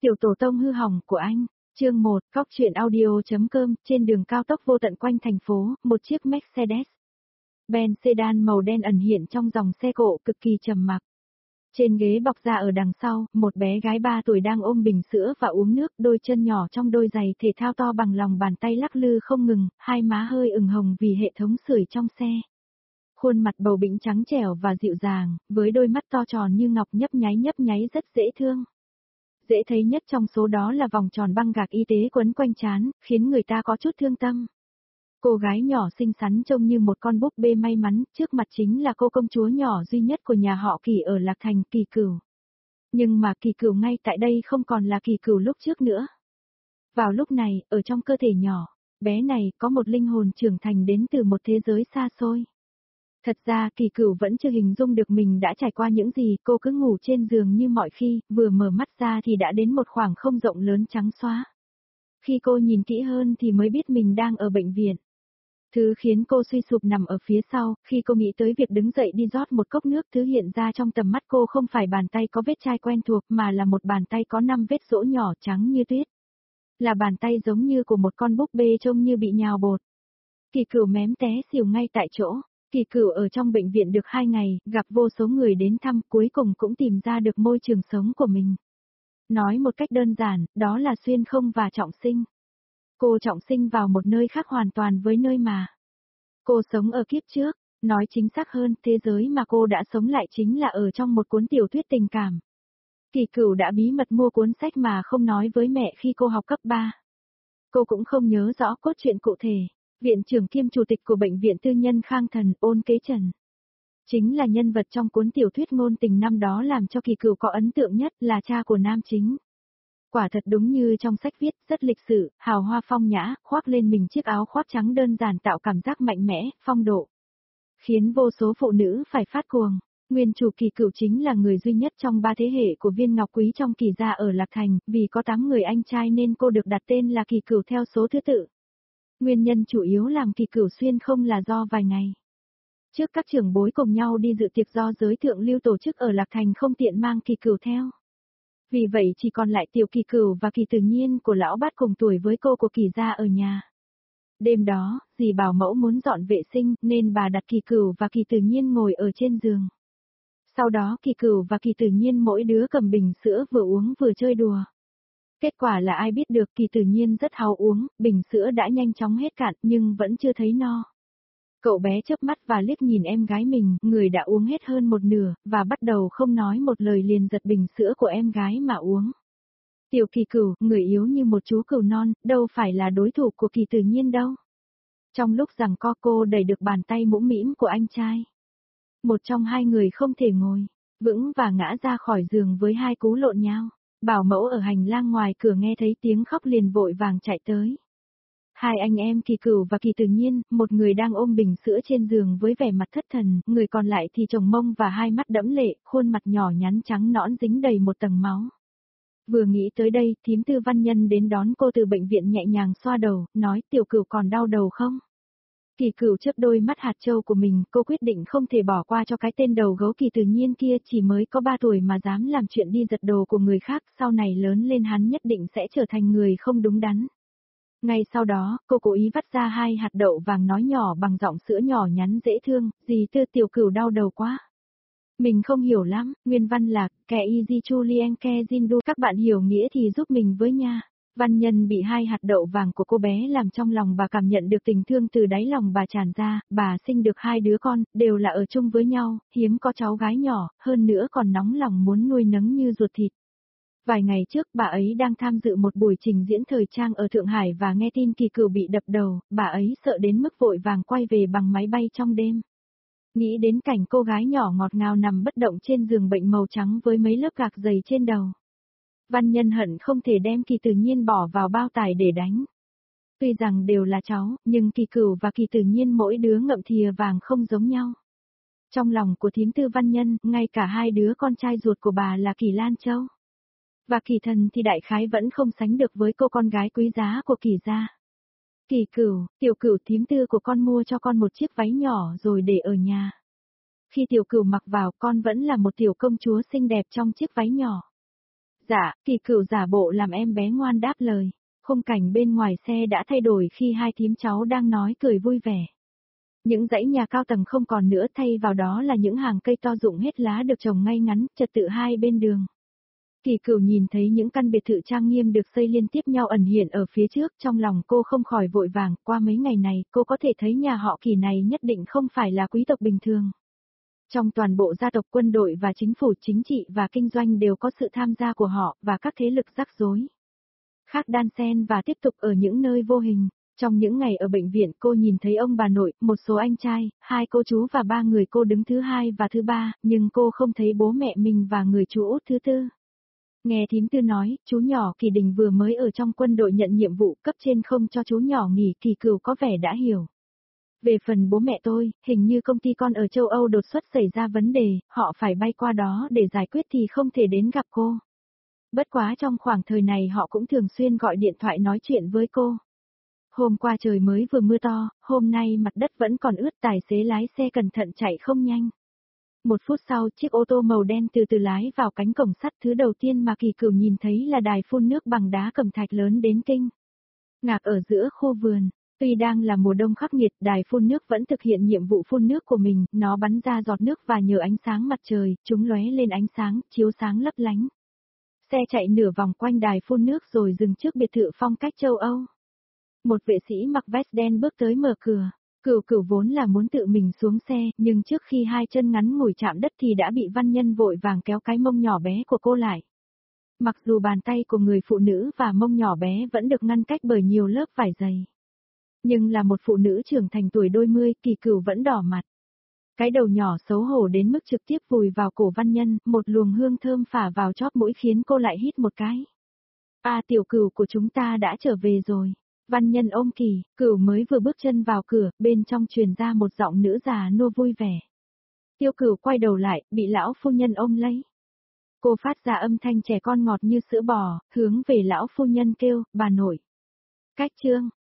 Tiểu tổ tông hư hỏng của anh. Chương 1, Góc truyện audio.com. Trên đường cao tốc vô tận quanh thành phố, một chiếc Mercedes Benz sedan màu đen ẩn hiện trong dòng xe cộ cực kỳ trầm mặc. Trên ghế bọc da ở đằng sau, một bé gái 3 tuổi đang ôm bình sữa và uống nước, đôi chân nhỏ trong đôi giày thể thao to bằng lòng bàn tay lắc lư không ngừng, hai má hơi ửng hồng vì hệ thống sưởi trong xe. Khuôn mặt bầu bĩnh trắng trẻo và dịu dàng, với đôi mắt to tròn như ngọc nhấp nháy rất dễ thương. Dễ thấy nhất trong số đó là vòng tròn băng gạc y tế quấn quanh trán, khiến người ta có chút thương tâm. Cô gái nhỏ xinh xắn trông như một con búp bê may mắn, trước mặt chính là cô công chúa nhỏ duy nhất của nhà họ Kỳ ở Lạc Thành, Kỳ Cửu. Nhưng mà Kỳ Cửu ngay tại đây không còn là Kỳ Cửu lúc trước nữa. Vào lúc này, ở trong cơ thể nhỏ, bé này có một linh hồn trưởng thành đến từ một thế giới xa xôi. Thật ra Kỳ Cửu vẫn chưa hình dung được mình đã trải qua những gì, cô cứ ngủ trên giường như mọi khi, vừa mở mắt ra thì đã đến một khoảng không rộng lớn trắng xóa. Khi cô nhìn kỹ hơn thì mới biết mình đang ở bệnh viện. Thứ khiến cô suy sụp nằm ở phía sau, khi cô nghĩ tới việc đứng dậy đi rót một cốc nước, thứ hiện ra trong tầm mắt cô không phải bàn tay có vết chai quen thuộc mà là một bàn tay có 5 vết rỗ nhỏ trắng như tuyết. Là bàn tay giống như của một con búp bê trông như bị nhào bột. Kỳ Cửu mém té xỉu ngay tại chỗ. Kỳ Cửu ở trong bệnh viện được 2 ngày, gặp vô số người đến thăm, cuối cùng cũng tìm ra được môi trường sống của mình. Nói một cách đơn giản, đó là xuyên không và trọng sinh. Cô trọng sinh vào một nơi khác hoàn toàn với nơi mà cô sống ở kiếp trước, nói chính xác hơn, thế giới mà cô đã sống lại chính là ở trong một cuốn tiểu thuyết tình cảm. Kỳ Cửu đã bí mật mua cuốn sách mà không nói với mẹ khi cô học cấp 3. Cô cũng không nhớ rõ cốt truyện cụ thể. Viện trưởng kiêm chủ tịch của bệnh viện tư nhân Khang Thần, Ôn Kế Trần, chính là nhân vật trong cuốn tiểu thuyết ngôn tình năm đó làm cho Kỳ Cửu có ấn tượng nhất, là cha của nam chính. Quả thật đúng như trong sách viết, rất lịch sự, hào hoa phong nhã, khoác lên mình chiếc áo khoác trắng đơn giản tạo cảm giác mạnh mẽ, phong độ, khiến vô số phụ nữ phải phát cuồng. Nguyên chủ Kỳ Cửu chính là người duy nhất trong 3 thế hệ của viên ngọc quý trong Kỳ gia ở Lạc Thành, vì có 8 người anh trai nên cô được đặt tên là Kỳ Cửu theo số thứ tự. Nguyên nhân chủ yếu làm Kỳ Cửu xuyên không là do vài ngày trước các trưởng bối cùng nhau đi dự tiệc do giới thượng lưu tổ chức ở Lạc Thành không tiện mang Kỳ Cửu theo. Vì vậy chỉ còn lại tiểu Kỳ Cửu và Kỳ Tự Nhiên của lão bát cùng tuổi với cô của Kỳ gia ở nhà. Đêm đó, dì bảo mẫu muốn dọn vệ sinh nên bà đặt Kỳ Cửu và Kỳ Tự Nhiên ngồi ở trên giường. Sau đó Kỳ Cửu và Kỳ Tự Nhiên mỗi đứa cầm bình sữa vừa uống vừa chơi đùa. Kết quả là ai biết được, Kỳ Tự Nhiên rất háo uống, bình sữa đã nhanh chóng hết cạn nhưng vẫn chưa thấy no. Cậu bé chớp mắt và liếc nhìn em gái mình, người đã uống hết hơn một nửa, và bắt đầu không nói một lời liền giật bình sữa của em gái mà uống. Tiểu Kỳ Cửu, người yếu như một chú cừu non, đâu phải là đối thủ của Kỳ Tự Nhiên đâu. Trong lúc giằng co cô đẩy được bàn tay mũm mĩm của anh trai. Một trong hai người không thể ngồi vững và ngã ra khỏi giường với 2 cú lộn nhào. Bảo mẫu ở hành lang ngoài cửa nghe thấy tiếng khóc liền vội vàng chạy tới. 2 anh em Kỳ Cửu và Kỳ Tự Nhiên, một người đang ôm bình sữa trên giường với vẻ mặt thất thần, người còn lại thì tròng mông và 2 mắt đẫm lệ, khuôn mặt nhỏ nhắn trắng nõn dính đầy một tầng máu. Vừa nghĩ tới đây, thím Tư Văn Nhân đến đón cô từ bệnh viện nhẹ nhàng xoa đầu, nói Tiểu Cửu còn đau đầu không? Kỳ Cửu chớp đôi mắt hạt châu của mình, cô quyết định không thể bỏ qua cho cái tên đầu gấu Kỳ Tự Nhiên kia, chỉ mới có 3 tuổi mà dám làm chuyện đi giật đồ của người khác, sau này lớn lên hắn nhất định sẽ trở thành người không đúng đắn. Ngay sau đó, cô cố ý vắt ra 2 hạt đậu vàng nói nhỏ bằng giọng sữa nhỏ nhắn dễ thương, dì Tư Tiểu Cửu đau đầu quá. Mình không hiểu lắm, nguyên văn là, kè easy Julien ke Jindu, các bạn hiểu nghĩa thì giúp mình với nha. Văn Nhân bị 2 hạt đậu vàng của cô bé làm trong lòng bà cảm nhận được tình thương từ đáy lòng bà tràn ra, bà sinh được 2 đứa con, đều là ở chung với nhau, hiếm có cháu gái nhỏ, hơn nữa còn nóng lòng muốn nuôi nấng như ruột thịt. Vài ngày trước bà ấy đang tham dự một buổi trình diễn thời trang ở Thượng Hải và nghe tin Kỳ Cửu bị đập đầu, bà ấy sợ đến mức vội vàng quay về bằng máy bay trong đêm. Nghĩ đến cảnh cô gái nhỏ ngọt ngào nằm bất động trên giường bệnh màu trắng với mấy lớp gạc dày trên đầu. Văn Nhân hận không thể đem Kỳ Tự Nhiên bỏ vào bao tải để đánh. Tuy rằng đều là cháu, nhưng Kỳ Cửu và Kỳ Tự Nhiên mỗi đứa ngậm thìa vàng không giống nhau. Trong lòng của thím Tư Văn Nhân, ngay cả 2 đứa con trai ruột của bà là Kỳ Lan Châu và Kỳ Thần thì đại khái vẫn không sánh được với cô con gái quý giá của Kỳ gia. Kỳ Cửu, Tiểu Cửu, thím Tư của con mua cho con một chiếc váy nhỏ rồi để ở nhà. Khi Tiểu Cửu mặc vào, con vẫn là một tiểu công chúa xinh đẹp trong chiếc váy nhỏ. Dạ, Kỳ Cửu giả bộ làm em bé ngoan đáp lời. Khung cảnh bên ngoài xe đã thay đổi khi hai thím cháu đang nói cười vui vẻ. Những dãy nhà cao tầng không còn nữa, thay vào đó là những hàng cây to rụng hết lá được trồng ngay ngắn, trật tự hai bên đường. Kỳ Cửu nhìn thấy những căn biệt thự trang nghiêm được xây liên tiếp nhau ẩn hiện ở phía trước, trong lòng cô không khỏi vội vàng, qua mấy ngày này, cô có thể thấy nhà họ Kỳ này nhất định không phải là quý tộc bình thường. Trong toàn bộ gia tộc, quân đội và chính phủ, chính trị và kinh doanh đều có sự tham gia của họ, và các thế lực rắc rối khác đan xen và tiếp tục ở những nơi vô hình. Trong những ngày ở bệnh viện, cô nhìn thấy ông bà nội, một số anh trai, hai cô chú và ba người cô đứng thứ hai và thứ ba, nhưng cô không thấy bố mẹ mình và người chú út thứ tư. Nghe thím Tư nói, chú nhỏ Kỳ Đình vừa mới ở trong quân đội nhận nhiệm vụ, cấp trên không cho chú nhỏ nghỉ, Kỳ Cửu có vẻ đã hiểu. Về phần bố mẹ tôi, hình như công ty con ở châu Âu đột xuất xảy ra vấn đề, họ phải bay qua đó để giải quyết thì không thể đến gặp cô. Bất quá trong khoảng thời này họ cũng thường xuyên gọi điện thoại nói chuyện với cô. Hôm qua trời mới vừa mưa to, hôm nay mặt đất vẫn còn ướt, tài xế lái xe cẩn thận chạy không nhanh. 1 phút sau, chiếc ô tô màu đen từ từ lái vào cánh cổng sắt, thứ đầu tiên mà Kỳ Cửu nhìn thấy là đài phun nước bằng đá cẩm thạch lớn đến kinh ngạc ở giữa khu vườn. Tuy đang là mùa đông khắc nghiệt, đài phun nước vẫn thực hiện nhiệm vụ phun nước của mình, nó bắn ra giọt nước và nhờ ánh sáng mặt trời, chúng lóe lên ánh sáng, chiếu sáng lấp lánh. Xe chạy nửa vòng quanh đài phun nước rồi dừng trước biệt thự phong cách châu Âu. Một vệ sĩ mặc vest đen bước tới mở cửa. Cửu vốn là muốn tự mình xuống xe, nhưng trước khi hai chân ngắn ngủi chạm đất thì đã bị văn nhân vội vàng kéo cái mông nhỏ bé của cô lại. Mặc dù bàn tay của người phụ nữ và mông nhỏ bé vẫn được ngăn cách bởi nhiều lớp vải dày, nhưng là một phụ nữ trưởng thành tuổi đôi mươi, Kỳ Cửu vẫn đỏ mặt. Cái đầu nhỏ xấu hổ đến mức trực tiếp vùi vào cổ văn nhân, một luồng hương thơm phả vào chóp mũi khiến cô lại hít một cái. Tiểu Cửu của chúng ta đã trở về rồi. Văn nhân ôm Kỳ Cửu mới vừa bước chân vào cửa, bên trong truyền ra một giọng nữ già nua vui vẻ. Tiêu Cửu quay đầu lại, bị lão phu nhân ôm lấy. Cô phát ra âm thanh trẻ con ngọt như sữa bò, hướng về lão phu nhân kêu, bà nội. Cách chương